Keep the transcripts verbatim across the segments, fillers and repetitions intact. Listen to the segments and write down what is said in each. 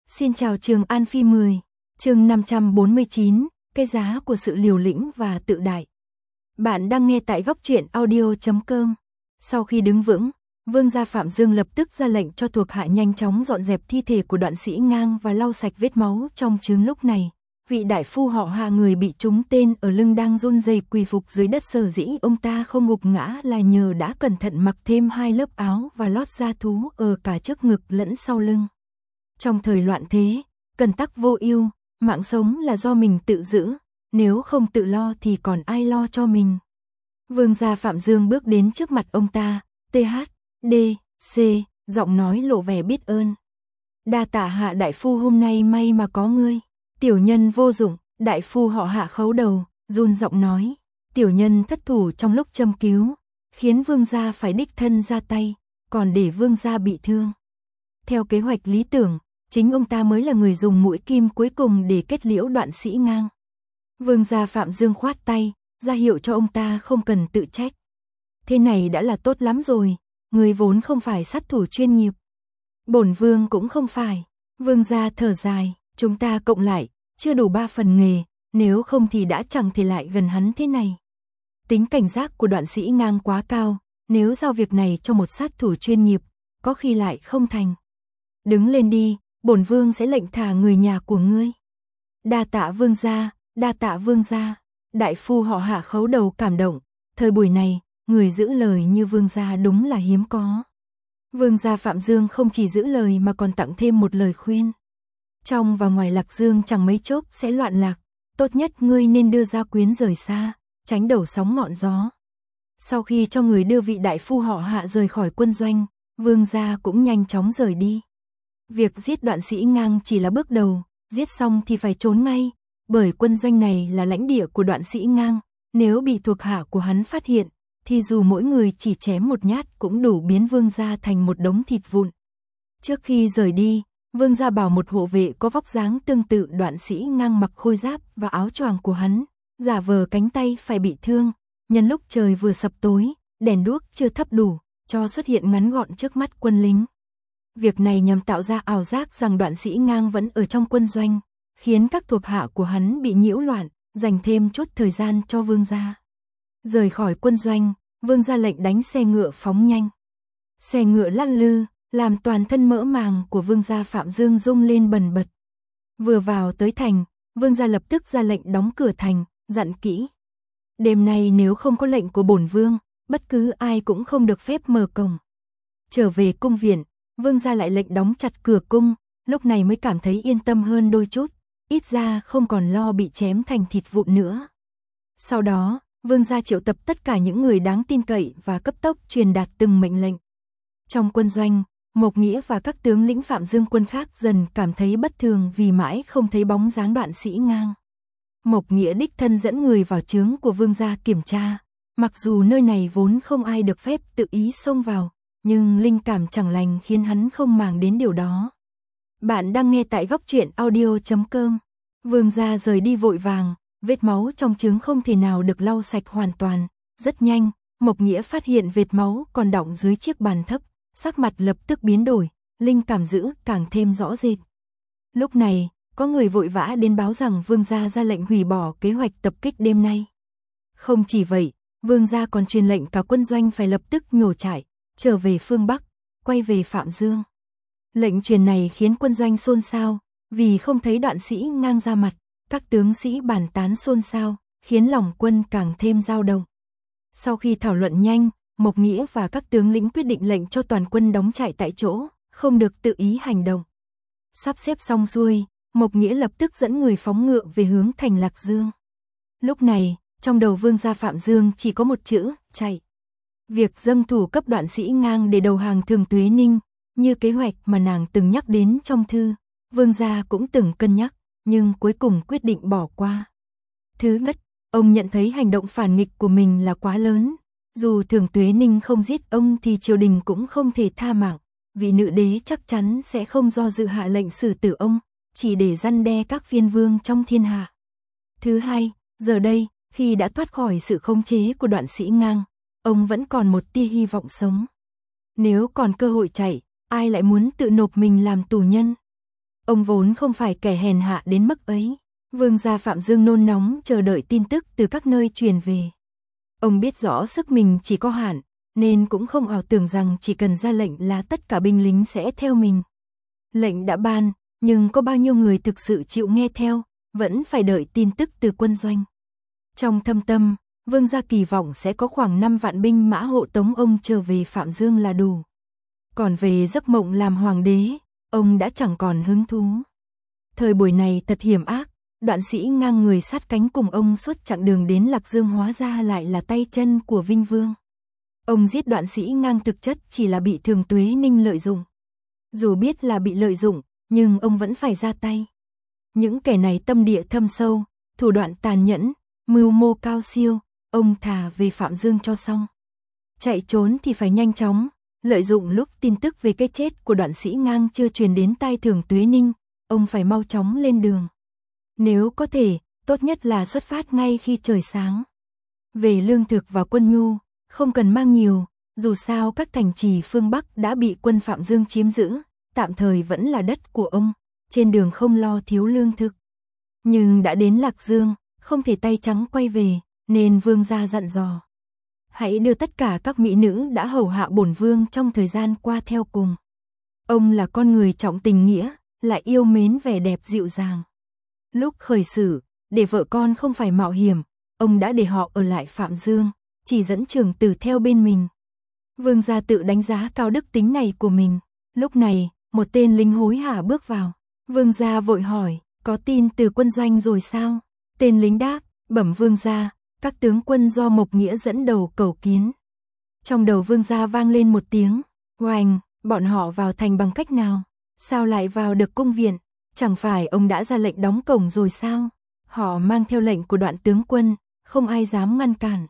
Xin chào Trường An Phi mười, chương năm trăm bốn mươi chín, cái giá của sự liều lĩnh và tự đại. Bạn đang nghe tại góc truyện audio chấm com. Sau khi đứng vững, Vương gia Phạm Dương lập tức ra lệnh cho thuộc hạ nhanh chóng dọn dẹp thi thể của Đoạn Sĩ Ngang và lau sạch vết máu trong trứng. Lúc này, vị đại phu họ Hạ người bị trúng tên ở lưng đang run rẩy quỳ phục dưới đất. Sở dĩ ông ta không gục ngã là nhờ đã cẩn thận mặc thêm hai lớp áo và lót da thú ở cả trước ngực lẫn sau lưng. Trong thời loạn thế, cần tắc vô ưu, mạng sống là do mình tự giữ, nếu không tự lo thì còn ai lo cho mình. Vương gia Phạm Dương bước đến trước mặt ông ta, tê hát đê xê, giọng nói lộ vẻ biết ơn. Đa tạ Hạ đại phu, hôm nay may mà có ngươi. Tiểu nhân vô dụng. Đại phu họ Hạ khấu đầu, run giọng nói. Tiểu nhân thất thủ trong lúc châm cứu, khiến vương gia phải đích thân ra tay, còn để vương gia bị thương. Theo kế hoạch lý tưởng, chính ông ta mới là người dùng mũi kim cuối cùng để kết liễu Đoạn Sĩ Ngang. Vương gia Phạm Dương khoát tay, ra hiệu cho ông ta không cần tự trách. Thế này đã là tốt lắm rồi, người vốn không phải sát thủ chuyên nghiệp. Bổn vương cũng không phải. Vương gia thở dài, chúng ta cộng lại, chưa đủ ba phần nghề, nếu không thì đã chẳng thể lại gần hắn thế này. Tính cảnh giác của Đoạn Sĩ Ngang quá cao, nếu giao việc này cho một sát thủ chuyên nghiệp, có khi lại không thành. Đứng lên đi, bổn vương sẽ lệnh thả người nhà của ngươi. Đa tạ vương gia, đa tạ vương gia. Đại phu họ Hạ khấu đầu cảm động, thời buổi này, người giữ lời như vương gia đúng là hiếm có. Vương gia Phạm Dương không chỉ giữ lời mà còn tặng thêm một lời khuyên. Trong và ngoài Lạc Dương chẳng mấy chốc sẽ loạn lạc, tốt nhất ngươi nên đưa gia quyến rời xa, tránh đầu sóng ngọn gió. Sau khi cho người đưa vị đại phu họ Hạ rời khỏi quân doanh, vương gia cũng nhanh chóng rời đi. Việc giết Đoạn Sĩ Ngang chỉ là bước đầu, giết xong thì phải trốn ngay, bởi quân doanh này là lãnh địa của Đoạn Sĩ Ngang, nếu bị thuộc hạ của hắn phát hiện, thì dù mỗi người chỉ chém một nhát cũng đủ biến vương gia thành một đống thịt vụn. Trước khi rời đi, vương gia bảo một hộ vệ có vóc dáng tương tự Đoạn Sĩ Ngang mặc khôi giáp và áo choàng của hắn, giả vờ cánh tay phải bị thương, nhân lúc trời vừa sập tối, đèn đuốc chưa thắp đủ, cho xuất hiện ngắn gọn trước mắt quân lính. Việc này nhằm tạo ra ảo giác rằng Đoạn Sĩ Ngang vẫn ở trong quân doanh, khiến các thuộc hạ của hắn bị nhiễu loạn, dành thêm chút thời gian cho vương gia. Rời khỏi quân doanh, vương gia lệnh đánh xe ngựa phóng nhanh. Xe ngựa lăn lư, làm toàn thân mỡ màng của vương gia Phạm Dương rung lên bần bật. Vừa vào tới thành, vương gia lập tức ra lệnh đóng cửa thành, dặn kỹ. Đêm nay nếu không có lệnh của bổn vương, bất cứ ai cũng không được phép mở cổng. Trở về cung viện, vương gia lại lệnh đóng chặt cửa cung, lúc này mới cảm thấy yên tâm hơn đôi chút, ít ra không còn lo bị chém thành thịt vụn nữa. Sau đó, vương gia triệu tập tất cả những người đáng tin cậy và cấp tốc truyền đạt từng mệnh lệnh. Trong quân doanh, Mộc Nghĩa và các tướng lĩnh Phạm Dương quân khác dần cảm thấy bất thường vì mãi không thấy bóng dáng Đoạn Sĩ Ngang. Mộc Nghĩa đích thân dẫn người vào trướng của vương gia kiểm tra, mặc dù nơi này vốn không ai được phép tự ý xông vào, nhưng linh cảm chẳng lành khiến hắn không màng đến điều đó. Bạn đang nghe tại góc truyện audio chấm com. Vương gia rời đi vội vàng, vết máu trong trứng không thể nào được lau sạch hoàn toàn. Rất nhanh, Mộc Nghĩa phát hiện vệt máu còn đọng dưới chiếc bàn thấp, sắc mặt lập tức biến đổi, linh cảm dữ càng thêm rõ rệt. Lúc này, có người vội vã đến báo rằng vương gia ra lệnh hủy bỏ kế hoạch tập kích đêm nay. Không chỉ vậy, vương gia còn truyền lệnh cả quân doanh phải lập tức nhổ trại, trở về phương Bắc, quay về Phạm Dương. Lệnh truyền này khiến quân doanh xôn xao, vì không thấy Đoạn Sĩ Ngang ra mặt, các tướng sĩ bàn tán xôn xao, khiến lòng quân càng thêm dao động. Sau khi thảo luận nhanh, Mộc Nghĩa và các tướng lĩnh quyết định lệnh cho toàn quân đóng trại tại chỗ, không được tự ý hành động. Sắp xếp xong xuôi, Mộc Nghĩa lập tức dẫn người phóng ngựa về hướng thành Lạc Dương. Lúc này, trong đầu vương gia Phạm Dương chỉ có một chữ, chạy. Việc dâng thủ cấp Đoạn Sĩ Ngang để đầu hàng Thường Tuế Ninh, như kế hoạch mà nàng từng nhắc đến trong thư, vương gia cũng từng cân nhắc, nhưng cuối cùng quyết định bỏ qua. Thứ nhất, ông nhận thấy hành động phản nghịch của mình là quá lớn. Dù Thường Tuế Ninh không giết ông thì triều đình cũng không thể tha mạng, vị nữ đế chắc chắn sẽ không do dự hạ lệnh xử tử ông, chỉ để răn đe các phiên vương trong thiên hạ. Thứ hai, giờ đây, khi đã thoát khỏi sự khống chế của Đoạn Sĩ Ngang, ông vẫn còn một tia hy vọng sống. Nếu còn cơ hội chạy, ai lại muốn tự nộp mình làm tù nhân? Ông vốn không phải kẻ hèn hạ đến mức ấy. Vương gia Phạm Dương nôn nóng chờ đợi tin tức từ các nơi truyền về. Ông biết rõ sức mình chỉ có hạn, nên cũng không ảo tưởng rằng chỉ cần ra lệnh là tất cả binh lính sẽ theo mình. Lệnh đã ban, nhưng có bao nhiêu người thực sự chịu nghe theo, vẫn phải đợi tin tức từ quân doanh. Trong thâm tâm, Vương gia kỳ vọng sẽ có khoảng năm vạn binh mã hộ tống ông trở về Phạm Dương là đủ. Còn về giấc mộng làm hoàng đế, ông đã chẳng còn hứng thú. Thời buổi này thật hiểm ác, Đoạn Sĩ ngang người sát cánh cùng ông suốt chặng đường đến Lạc Dương hóa ra lại là tay chân của Vinh Vương. Ông giết Đoạn Sĩ ngang thực chất chỉ là bị Thường Tuế Ninh lợi dụng. Dù biết là bị lợi dụng, nhưng ông vẫn phải ra tay. Những kẻ này tâm địa thâm sâu, thủ đoạn tàn nhẫn, mưu mô cao siêu, ông thà về Phạm Dương cho xong. Chạy trốn thì phải nhanh chóng, lợi dụng lúc tin tức về cái chết của Đoạn Sĩ ngang chưa truyền đến tai Thường Tuế Ninh, ông phải mau chóng lên đường. Nếu có thể, tốt nhất là xuất phát ngay khi trời sáng. Về lương thực và quân nhu, không cần mang nhiều, dù sao các thành trì phương Bắc đã bị quân Phạm Dương chiếm giữ, tạm thời vẫn là đất của ông, trên đường không lo thiếu lương thực. Nhưng đã đến Lạc Dương, không thể tay trắng quay về, nên vương gia dặn dò. Hãy đưa tất cả các mỹ nữ đã hầu hạ bổn vương trong thời gian qua theo cùng. Ông là con người trọng tình nghĩa, lại yêu mến vẻ đẹp dịu dàng. Lúc khởi xử, để vợ con không phải mạo hiểm, ông đã để họ ở lại Phạm Dương, chỉ dẫn Trường Tử theo bên mình. Vương gia tự đánh giá cao đức tính này của mình. Lúc này, một tên lính hối hả bước vào. Vương gia vội hỏi, có tin từ quân doanh rồi sao? Tên lính đáp, bẩm vương gia, các tướng quân do Mộc Nghĩa dẫn đầu cầu kiến. Trong đầu vương gia vang lên một tiếng, oành, bọn họ vào thành bằng cách nào? Sao lại vào được cung viện? Chẳng phải ông đã ra lệnh đóng cổng rồi sao? Họ mang theo lệnh của Đoạn tướng quân, không ai dám ngăn cản.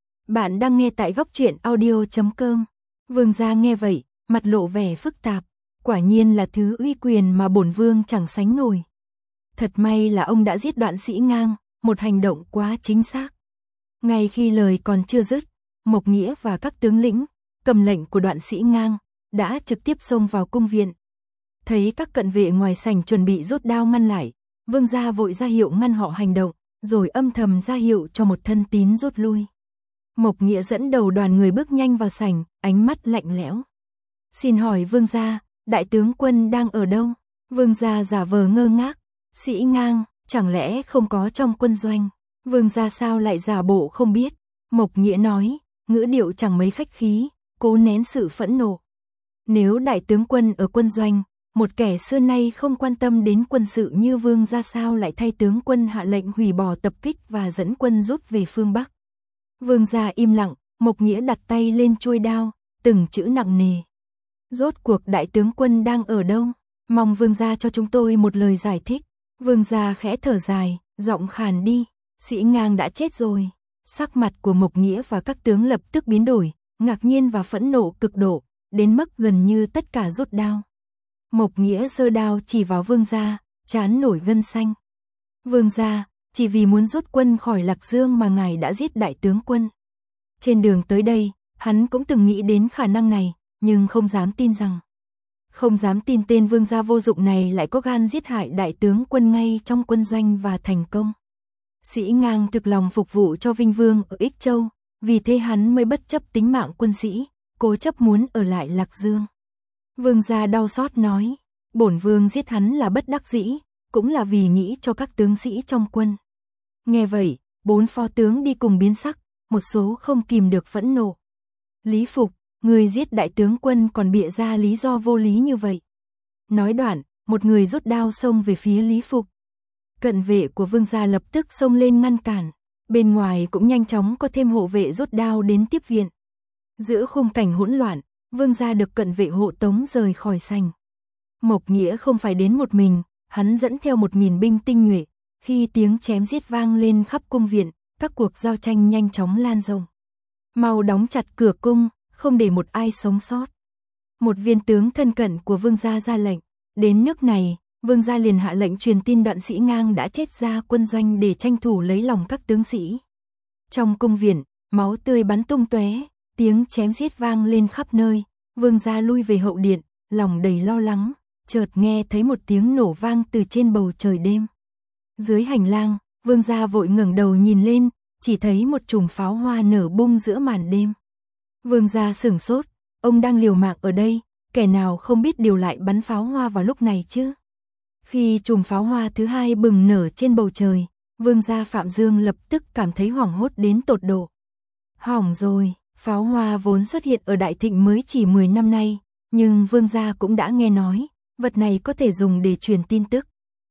Bạn đang nghe tại góc truyện audio chấm com. Vương gia nghe vậy, mặt lộ vẻ phức tạp. Quả nhiên là thứ uy quyền mà bổn vương chẳng sánh nổi. Thật may là ông đã giết Đoạn Sĩ ngang, một hành động quá chính xác. Ngay khi lời còn chưa dứt, Mộc Nghĩa và các tướng lĩnh, cầm lệnh của Đoạn Sĩ ngang, đã trực tiếp xông vào cung viện. Thấy các cận vệ ngoài sảnh chuẩn bị rút đao ngăn lại, vương gia vội ra hiệu ngăn họ hành động, rồi âm thầm ra hiệu cho một thân tín rút lui. Mộc Nghĩa dẫn đầu đoàn người bước nhanh vào sảnh, ánh mắt lạnh lẽo. Xin hỏi vương gia, đại tướng quân đang ở đâu? Vương gia giả vờ ngơ ngác. Sĩ ngang, chẳng lẽ không có trong quân doanh? Vương gia sao lại giả bộ không biết? Mộc Nghĩa nói, ngữ điệu chẳng mấy khách khí, cố nén sự phẫn nộ. Nếu đại tướng quân ở quân doanh, một kẻ xưa nay không quan tâm đến quân sự như vương gia sao lại thay tướng quân hạ lệnh hủy bỏ tập kích và dẫn quân rút về phương Bắc? Vương gia im lặng, Mộc Nghĩa đặt tay lên chuôi đao, từng chữ nặng nề. Rốt cuộc đại tướng quân đang ở đâu? Mong vương gia cho chúng tôi một lời giải thích. Vương gia khẽ thở dài, giọng khàn đi. Sĩ ngang đã chết rồi. Sắc mặt của Mộc Nghĩa và các tướng lập tức biến đổi, ngạc nhiên và phẫn nộ cực độ, đến mức gần như tất cả rút đao. Mộc Nghĩa giơ đao chỉ vào vương gia, trán nổi gân xanh. Vương gia, chỉ vì muốn rút quân khỏi Lạc Dương mà ngài đã giết đại tướng quân. Trên đường tới đây, hắn cũng từng nghĩ đến khả năng này, nhưng không dám tin rằng. Không dám tin tên vương gia vô dụng này lại có gan giết hại đại tướng quân ngay trong quân doanh và thành công. Sĩ ngang thực lòng phục vụ cho Vinh Vương ở Ích Châu, vì thế hắn mới bất chấp tính mạng quân sĩ, cố chấp muốn ở lại Lạc Dương. Vương gia đau xót nói, bổn vương giết hắn là bất đắc dĩ, cũng là vì nghĩ cho các tướng sĩ trong quân. Nghe vậy, bốn phó tướng đi cùng biến sắc, một số không kìm được phẫn nộ. Lý Phục, người giết đại tướng quân còn bịa ra lý do vô lý như vậy. Nói đoạn, một người rút đao xông về phía Lý Phục. Cận vệ của vương gia lập tức xông lên ngăn cản, bên ngoài cũng nhanh chóng có thêm hộ vệ rút đao đến tiếp viện. Giữa khung cảnh hỗn loạn, vương gia được cận vệ hộ tống rời khỏi sảnh. Mộc Nghĩa không phải đến một mình, hắn dẫn theo một nghìn binh tinh nhuệ. Khi tiếng chém giết vang lên khắp cung viện, các cuộc giao tranh nhanh chóng lan rộng. Mau đóng chặt cửa cung, không để một ai sống sót. Một viên tướng thân cận của vương gia ra lệnh. Đến nước này, vương gia liền hạ lệnh truyền tin Đoạn Sĩ ngang đã chết ra quân doanh để tranh thủ lấy lòng các tướng sĩ. Trong cung viện, máu tươi bắn tung tóe, tiếng chém giết vang lên khắp nơi. Vương gia lui về hậu điện, lòng đầy lo lắng, chợt nghe thấy một tiếng nổ vang từ trên bầu trời đêm. Dưới hành lang, Vương gia vội ngẩng đầu nhìn lên, chỉ thấy một chùm pháo hoa nở bung giữa màn đêm. Vương gia sửng sốt, ông đang liều mạng ở đây, kẻ nào không biết điều lại bắn pháo hoa vào lúc này chứ? Khi chùm pháo hoa thứ hai bừng nở trên bầu trời, Vương gia Phạm Dương lập tức cảm thấy hoảng hốt đến tột độ. Hỏng rồi, pháo hoa vốn xuất hiện ở Đại Thịnh mới chỉ mười năm nay, nhưng Vương gia cũng đã nghe nói, vật này có thể dùng để truyền tin tức.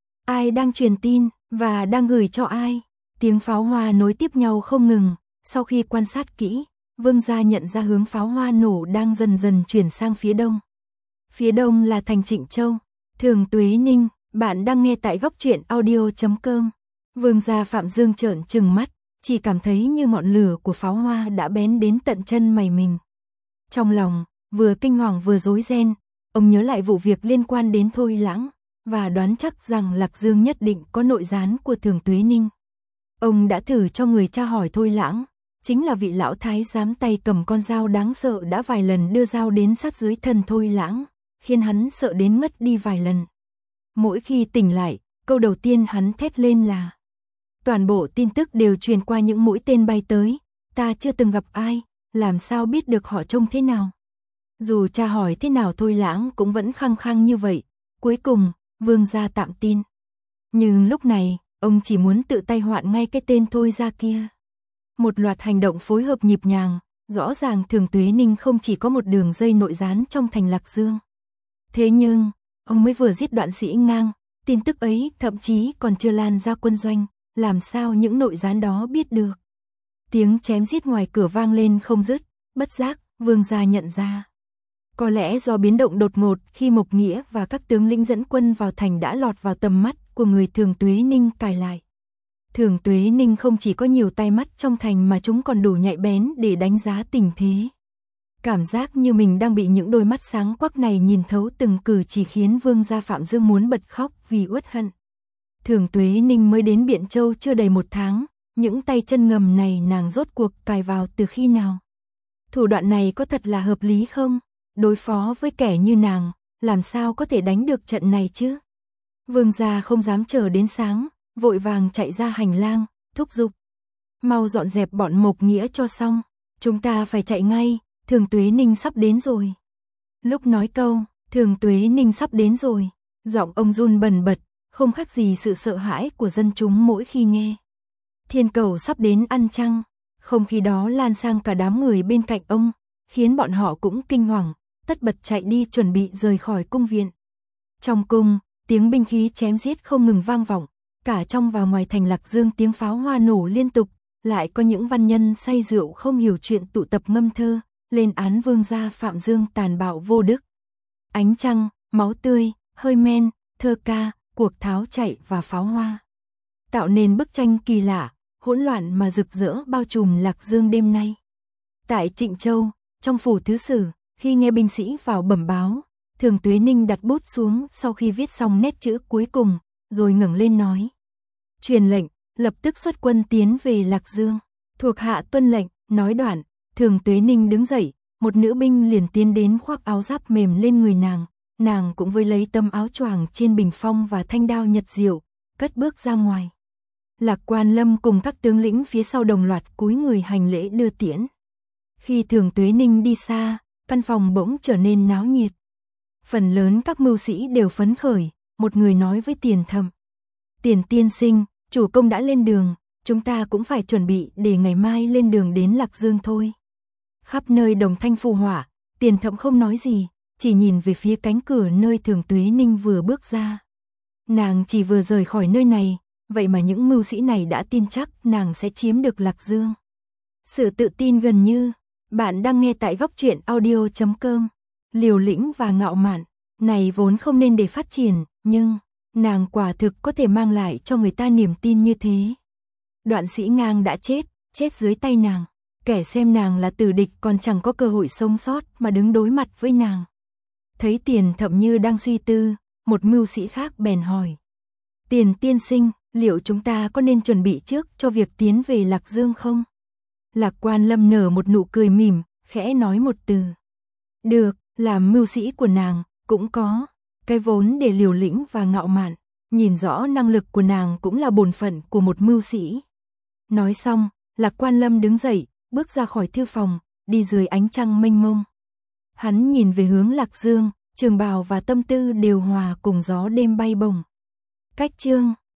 Ai đang truyền tin, và đang gửi cho ai? Tiếng pháo hoa nối tiếp nhau không ngừng, sau khi quan sát kỹ, Vương gia nhận ra hướng pháo hoa nổ đang dần dần chuyển sang phía đông. Phía đông là thành Trịnh Châu. Thường Tuế Ninh, bạn đang nghe tại góc truyện audio chấm com. Vương gia Phạm Dương trợn trừng mắt, chỉ cảm thấy như ngọn lửa của pháo hoa đã bén đến tận chân mày mình. Trong lòng, vừa kinh hoàng vừa rối ren, ông nhớ lại vụ việc liên quan đến Thôi Lãng, và đoán chắc rằng Lạc Dương nhất định có nội gián của Thường Tuế Ninh. Ông đã thử cho người tra hỏi Thôi Lãng, chính là vị lão thái giám tay cầm con dao đáng sợ đã vài lần đưa dao đến sát dưới thân Thôi Lãng, khiến hắn sợ đến ngất đi vài lần. Mỗi khi tỉnh lại, câu đầu tiên hắn thét lên là: toàn bộ tin tức đều truyền qua những mũi tên bay tới, ta chưa từng gặp ai, làm sao biết được họ trông thế nào. Dù tra hỏi thế nào Thôi Lãng cũng vẫn khăng khăng như vậy, cuối cùng, Vương gia tạm tin. Nhưng lúc này, ông chỉ muốn tự tay hoạn ngay cái tên Thôi gia kia. Một loạt hành động phối hợp nhịp nhàng, rõ ràng Thường Tuế Ninh không chỉ có một đường dây nội gián trong thành Lạc Dương. Thế nhưng, ông mới vừa giết Đoạn Sĩ Ngang, tin tức ấy thậm chí còn chưa lan ra quân doanh, làm sao những nội gián đó biết được. Tiếng chém giết ngoài cửa vang lên không dứt, bất giác, Vương gia nhận ra. Có lẽ do biến động đột ngột khi Mộc Nghĩa và các tướng lĩnh dẫn quân vào thành đã lọt vào tầm mắt của người Thường Tuế Ninh cài lại. Thường Tuế Ninh không chỉ có nhiều tai mắt trong thành mà chúng còn đủ nhạy bén để đánh giá tình thế. Cảm giác như mình đang bị những đôi mắt sáng quắc này nhìn thấu từng cử chỉ khiến Vương gia Phạm Dương muốn bật khóc vì uất hận. Thường Tuế Ninh mới đến Biện Châu chưa đầy một tháng, những tay chân ngầm này nàng rốt cuộc cài vào từ khi nào? Thủ đoạn này có thật là hợp lý không? Đối phó với kẻ như nàng, làm sao có thể đánh được trận này chứ? Vương gia không dám chờ đến sáng, vội vàng chạy ra hành lang, thúc giục: mau dọn dẹp bọn Mộc Nghĩa cho xong, chúng ta phải chạy ngay, Thường Tuế Ninh sắp đến rồi. Lúc nói câu, Thường Tuế Ninh sắp đến rồi, giọng ông run bần bật, không khác gì sự sợ hãi của dân chúng mỗi khi nghe. Thiên Cầu sắp đến ăn chăng? Không khí đó lan sang cả đám người bên cạnh ông, khiến bọn họ cũng kinh hoàng, tất bật chạy đi chuẩn bị rời khỏi cung viện. Trong cung, tiếng binh khí chém giết không ngừng vang vọng, cả trong và ngoài thành Lạc Dương tiếng pháo hoa nổ liên tục, lại có những văn nhân say rượu không hiểu chuyện tụ tập ngâm thơ, lên án Vương gia Phạm Dương tàn bạo vô đức. Ánh trăng, máu tươi, hơi men, thơ ca, cuộc tháo chạy và pháo hoa, tạo nên bức tranh kỳ lạ, hỗn loạn mà rực rỡ bao trùm Lạc Dương đêm nay. Tại Trịnh Châu, trong phủ thứ sử, khi nghe binh sĩ vào bẩm báo, Thường Tuế Ninh đặt bút xuống sau khi viết xong nét chữ cuối cùng, rồi ngẩng lên nói: truyền lệnh, lập tức xuất quân tiến về Lạc Dương. Thuộc hạ tuân lệnh. Nói đoạn, Thường Tuế Ninh đứng dậy, một nữ binh liền tiến đến khoác áo giáp mềm lên người nàng, nàng cũng với lấy tấm áo choàng trên bình phong và thanh đao nhật diệu, cất bước ra ngoài. Lạc Quan Lâm cùng các tướng lĩnh phía sau đồng loạt cúi người hành lễ đưa tiễn. Khi Thường Tuế Ninh đi xa, căn phòng bỗng trở nên náo nhiệt. Phần lớn các mưu sĩ đều phấn khởi, một người nói với Tiền Thậm: Tiền tiên sinh, chủ công đã lên đường, chúng ta cũng phải chuẩn bị để ngày mai lên đường đến Lạc Dương thôi. Khắp nơi đồng thanh phù họa, Tiền Thậm không nói gì, chỉ nhìn về phía cánh cửa nơi Thường Tuế Ninh vừa bước ra. Nàng chỉ vừa rời khỏi nơi này, vậy mà những mưu sĩ này đã tin chắc nàng sẽ chiếm được Lạc Dương. Sự tự tin gần như, bạn đang nghe tại góc truyện audio chấm com. Liều lĩnh và ngạo mạn, này vốn không nên để phát triển, nhưng nàng quả thực có thể mang lại cho người ta niềm tin như thế. Đoạn Sĩ Ngang đã chết, chết dưới tay nàng. Kẻ xem nàng là tử địch còn chẳng có cơ hội sống sót mà đứng đối mặt với nàng. Thấy Tiền Thậm như đang suy tư, một mưu sĩ khác bèn hỏi: Tiền tiên sinh, liệu chúng ta có nên chuẩn bị trước cho việc tiến về Lạc Dương không? Lạc Quan Lâm nở một nụ cười mỉm, khẽ nói một từ: được. Làm mưu sĩ của nàng, cũng có Cái vốn để liều lĩnh và ngạo mạn, nhìn rõ năng lực của nàng cũng là bổn phận của một mưu sĩ. Nói xong, Lạc Quan Lâm đứng dậy, bước ra khỏi thư phòng, đi dưới ánh trăng mênh mông. Hắn nhìn về hướng Lạc Dương, trường bào và tâm tư đều hòa cùng gió đêm bay bổng. Cách chương